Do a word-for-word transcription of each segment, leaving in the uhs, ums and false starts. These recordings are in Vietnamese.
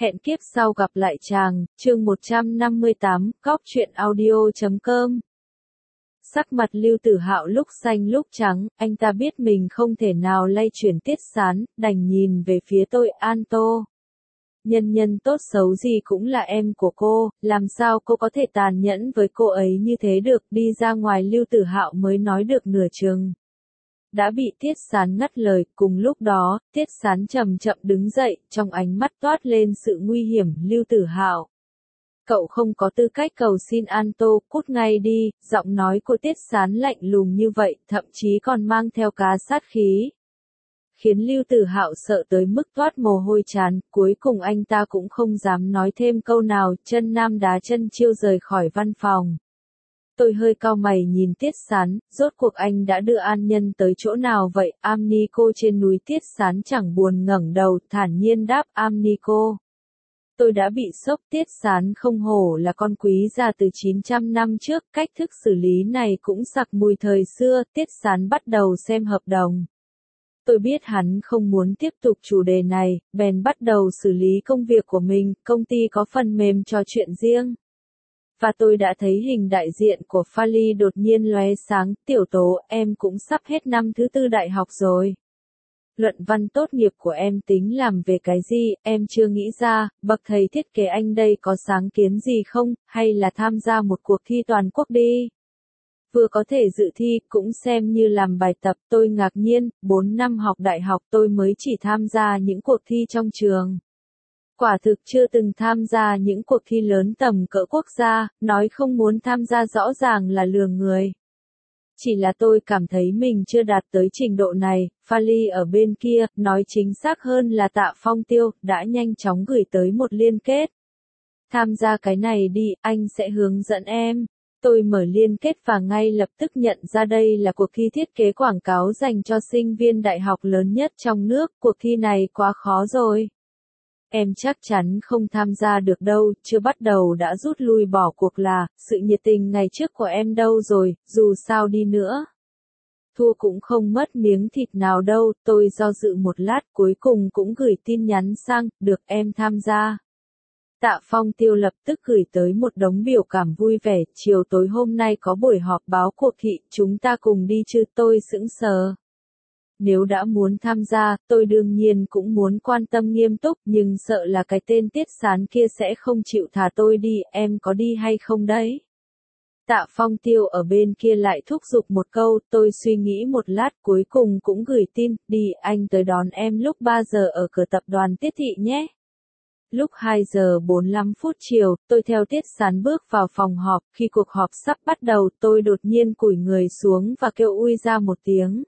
Hẹn kiếp sau gặp lại chàng, chương một trăm năm mươi tám, cóc truyện audio chấm com. Sắc mặt Lưu Tử Hạo lúc xanh lúc trắng, anh ta biết mình không thể nào lay chuyển Tiết Sán, đành nhìn về phía tôi. An Tô. Nhân nhân tốt xấu gì cũng là em của cô, làm sao cô có thể tàn nhẫn với cô ấy như thế được. Đi ra ngoài Lưu Tử Hạo mới nói được nửa chừng đã bị Tiết Sán ngắt lời. Cùng lúc đó, Tiết Sán chậm chậm đứng dậy, trong ánh mắt toát lên sự nguy hiểm. Lưu Tử Hạo, cậu không có tư cách cầu xin An Tô, cút ngay đi. Giọng nói của Tiết Sán lạnh lùng như vậy, thậm chí còn mang theo cá sát khí, khiến Lưu Tử Hạo sợ tới mức toát mồ hôi trán. Cuối cùng anh ta cũng không dám nói thêm câu nào, chân nam đá chân chiêu rời khỏi văn phòng. Tôi hơi cau mày nhìn Tiết Sán, rốt cuộc anh đã đưa An Nhân tới chỗ nào vậy? Amnico trên núi. Tiết Sán chẳng buồn ngẩng đầu, thản nhiên đáp. Amnico. Tôi đã bị sốc. Tiết Sán không hổ là con quý già từ chín trăm năm trước, cách thức xử lý này cũng sặc mùi thời xưa. Tiết Sán bắt đầu xem hợp đồng. Tôi biết hắn không muốn tiếp tục chủ đề này, bèn bắt đầu xử lý công việc của mình. Công ty có phần mềm trò chuyện riêng. Và tôi đã thấy hình đại diện của Fali đột nhiên lóe sáng. Tiểu Tố, em cũng sắp hết năm thứ tư đại học rồi. Luận văn tốt nghiệp của em tính làm về cái gì, em chưa nghĩ ra. Bậc thầy thiết kế anh đây có sáng kiến gì không, hay là tham gia một cuộc thi toàn quốc đi. Vừa có thể dự thi, cũng xem như làm bài tập. Tôi ngạc nhiên, bốn năm học đại học tôi mới chỉ tham gia những cuộc thi trong trường. Quả thực chưa từng tham gia những cuộc thi lớn tầm cỡ quốc gia, nói không muốn tham gia rõ ràng là lừa người. Chỉ là tôi cảm thấy mình chưa đạt tới trình độ này. Fali ở bên kia, nói chính xác hơn là Tạ Phong Tiêu, đã nhanh chóng gửi tới một liên kết. Tham gia cái này đi, anh sẽ hướng dẫn em. Tôi mở liên kết và ngay lập tức nhận ra đây là cuộc thi thiết kế quảng cáo dành cho sinh viên đại học lớn nhất trong nước. Cuộc thi này quá khó rồi. Em chắc chắn không tham gia được đâu, chưa bắt đầu đã rút lui bỏ cuộc là, sự nhiệt tình ngày trước của em đâu rồi, dù sao đi nữa. Thua cũng không mất miếng thịt nào đâu. Tôi do dự một lát, cuối cùng cũng gửi tin nhắn sang, được em tham gia. Tạ Phong Tiêu lập tức gửi tới một đống biểu cảm vui vẻ. Chiều tối hôm nay có buổi họp báo cuộc thi, chúng ta cùng đi chứ? Tôi sững sờ. Nếu đã muốn tham gia, tôi đương nhiên cũng muốn quan tâm nghiêm túc, nhưng sợ là cái tên Tiết Sán kia sẽ không chịu thả tôi đi. Em có đi hay không đấy? Tạ Phong Tiêu ở bên kia lại thúc giục một câu. Tôi suy nghĩ một lát, cuối cùng cũng gửi tin, đi, anh tới đón em lúc ba giờ ở cửa tập đoàn Tiết Thị nhé. Lúc hai giờ bốn mươi lăm phút chiều, tôi theo Tiết Sán bước vào phòng họp. Khi cuộc họp sắp bắt đầu, tôi đột nhiên cúi người xuống và kêu ui ra một tiếng.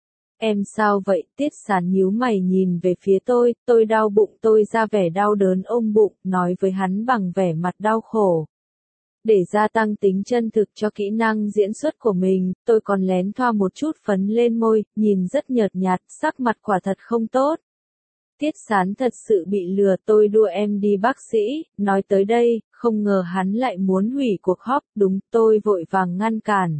Em sao vậy? Tiết Sán nhíu mày nhìn về phía tôi. Tôi đau bụng. Tôi ra vẻ đau đớn ôm bụng, nói với hắn bằng vẻ mặt đau khổ. Để gia tăng tính chân thực cho kỹ năng diễn xuất của mình, tôi còn lén thoa một chút phấn lên môi, nhìn rất nhợt nhạt, sắc mặt quả thật không tốt. Tiết Sán thật sự bị lừa. Tôi đua em đi bác sĩ. Nói tới đây, không ngờ hắn lại muốn hủy cuộc họp. Đúng, tôi vội vàng ngăn cản.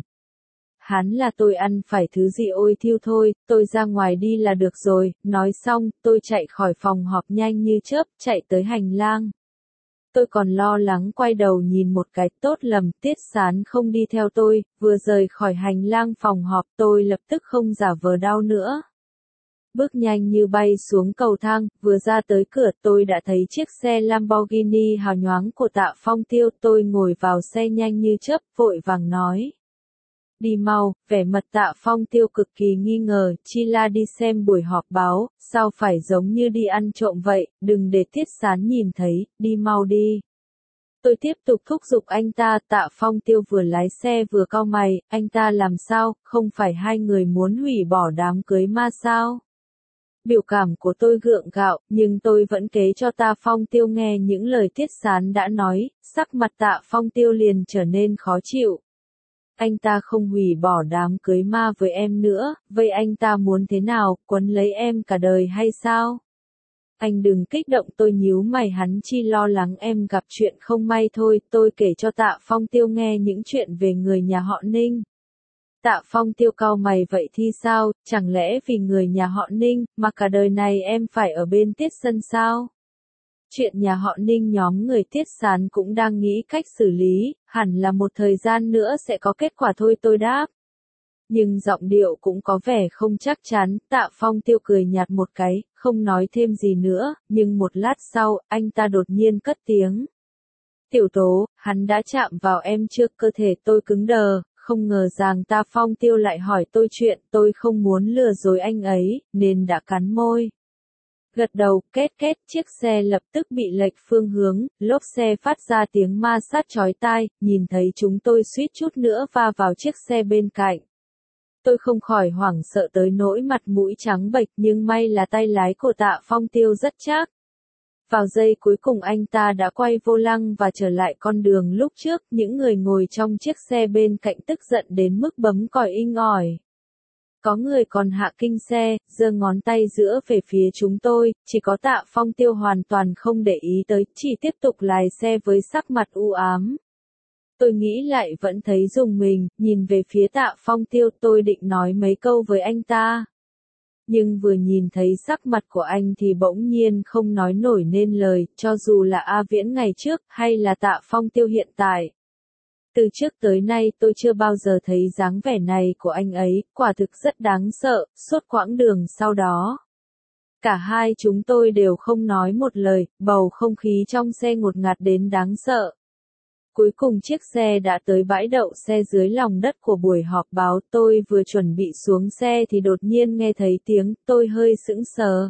Hắn là tôi ăn phải thứ gì ôi thiêu thôi, tôi ra ngoài đi là được rồi. Nói xong, tôi chạy khỏi phòng họp nhanh như chớp, chạy tới hành lang. Tôi còn lo lắng quay đầu nhìn một cái, tốt lầm, Tiết Sán không đi theo tôi. Vừa rời khỏi hành lang phòng họp, tôi lập tức không giả vờ đau nữa. Bước nhanh như bay xuống cầu thang, vừa ra tới cửa tôi đã thấy chiếc xe Lamborghini hào nhoáng của Tạ Phong Tiêu. Tôi ngồi vào xe nhanh như chớp, vội vàng nói. Đi mau. Vẻ mặt Tạ Phong Tiêu cực kỳ nghi ngờ. Chi là đi xem buổi họp báo, sao phải giống như đi ăn trộm vậy, đừng để Tiết Sán nhìn thấy, đi mau đi. Tôi tiếp tục thúc giục anh ta. Tạ Phong Tiêu vừa lái xe vừa cau mày, anh ta làm sao, không phải hai người muốn hủy bỏ đám cưới ma sao? Biểu cảm của tôi gượng gạo, nhưng tôi vẫn kể cho Tạ Phong Tiêu nghe những lời Tiết Sán đã nói. Sắc mặt Tạ Phong Tiêu liền trở nên khó chịu. Anh ta không hủy bỏ đám cưới ma với em nữa, vậy anh ta muốn thế nào, quấn lấy em cả đời hay sao? Anh đừng kích động. Tôi nhíu mày, hắn chỉ lo lắng em gặp chuyện không may thôi. Tôi kể cho Tạ Phong Tiêu nghe những chuyện về người nhà họ Ninh. Tạ Phong Tiêu cau mày, vậy thì sao, chẳng lẽ vì người nhà họ Ninh, mà cả đời này em phải ở bên Tiết Sân sao? chuyện nhà họ Ninh nhóm người Tiết Sán cũng đang nghĩ cách xử lý, hẳn là một thời gian nữa sẽ có kết quả thôi tôi đáp. Nhưng giọng điệu cũng có vẻ không chắc chắn, Tạ Phong Tiêu cười nhạt một cái, không nói thêm gì nữa, nhưng một lát sau, anh ta đột nhiên cất tiếng. Tiểu Tố, hắn đã chạm vào em trước, cơ thể tôi cứng đờ, không ngờ rằng Tạ Phong Tiêu lại hỏi tôi chuyện, tôi không muốn lừa dối anh ấy, nên đã cắn môi. Gật đầu, két két, chiếc xe lập tức bị lệch phương hướng, lốp xe phát ra tiếng ma sát chói tai, nhìn thấy chúng tôi suýt chút nữa va vào chiếc xe bên cạnh. Tôi không khỏi hoảng sợ tới nỗi mặt mũi trắng bệch, nhưng may là tay lái của Tạ Phong Tiêu rất chắc. Vào giây cuối cùng anh ta đã quay vô lăng và trở lại con đường lúc trước, những người ngồi trong chiếc xe bên cạnh tức giận đến mức bấm còi inh ỏi. Có người còn hạ kinh xe, giơ ngón tay giữa về phía chúng tôi, chỉ có Tạ Phong Tiêu hoàn toàn không để ý tới, chỉ tiếp tục lái xe với sắc mặt u ám. Tôi nghĩ lại vẫn thấy rùng mình, nhìn về phía Tạ Phong Tiêu, tôi định nói mấy câu với anh ta. Nhưng vừa nhìn thấy sắc mặt của anh thì bỗng nhiên không nói nổi nên lời, cho dù là A Viễn ngày trước, hay là Tạ Phong Tiêu hiện tại. Từ trước tới nay tôi chưa bao giờ thấy dáng vẻ này của anh ấy, quả thực rất đáng sợ, suốt quãng đường sau đó. Cả hai chúng tôi đều không nói một lời, bầu không khí trong xe ngột ngạt đến đáng sợ. Cuối cùng chiếc xe đã tới bãi đậu xe dưới lòng đất của buổi họp báo, tôi vừa chuẩn bị xuống xe thì đột nhiên nghe thấy tiếng, tôi hơi sững sờ.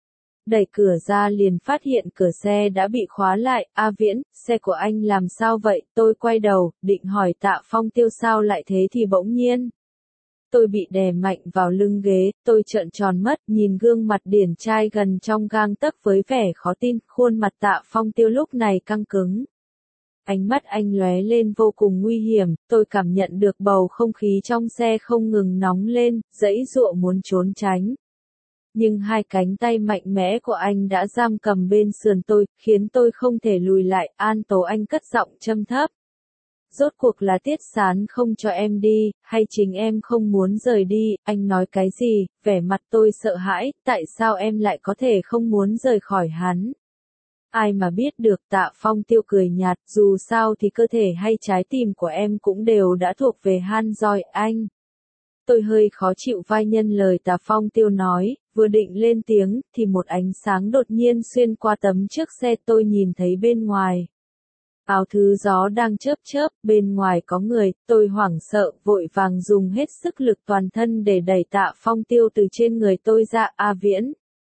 Đẩy cửa ra liền phát hiện cửa xe đã bị khóa lại, A Viễn, xe của anh làm sao vậy, tôi quay đầu, định hỏi Tạ Phong Tiêu sao lại thế thì bỗng nhiên. Tôi bị đè mạnh vào lưng ghế, tôi trợn tròn mắt, nhìn gương mặt điển trai gần trong gang tấc với vẻ khó tin, khuôn mặt Tạ Phong Tiêu lúc này căng cứng. Ánh mắt anh lóe lên vô cùng nguy hiểm, tôi cảm nhận được bầu không khí trong xe không ngừng nóng lên, giãy giụa muốn trốn tránh. Nhưng hai cánh tay mạnh mẽ của anh đã giam cầm bên sườn tôi, khiến tôi không thể lùi lại, An Tố anh cất giọng trầm thấp. Rốt cuộc là Tiết Sán không cho em đi, hay chính em không muốn rời đi, anh nói cái gì, vẻ mặt tôi sợ hãi, tại sao em lại có thể không muốn rời khỏi hắn. Ai mà biết được, Tạ Phong Tiêu cười nhạt, dù sao thì cơ thể hay trái tim của em cũng đều đã thuộc về Han Doi anh. Tôi hơi khó chịu vai nhân lời Tạ Phong Tiêu nói, vừa định lên tiếng, thì một ánh sáng đột nhiên xuyên qua tấm trước xe tôi nhìn thấy bên ngoài. Áo thứ gió đang chớp chớp, bên ngoài có người, tôi hoảng sợ, vội vàng dùng hết sức lực toàn thân để đẩy Tạ Phong Tiêu từ trên người tôi ra, A Viễn.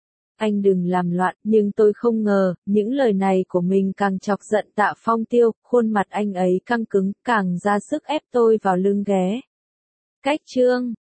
Anh đừng làm loạn, nhưng tôi không ngờ, những lời này của mình càng chọc giận Tạ Phong Tiêu, khuôn mặt anh ấy căng cứng, càng ra sức ép tôi vào lưng ghế. Cách chương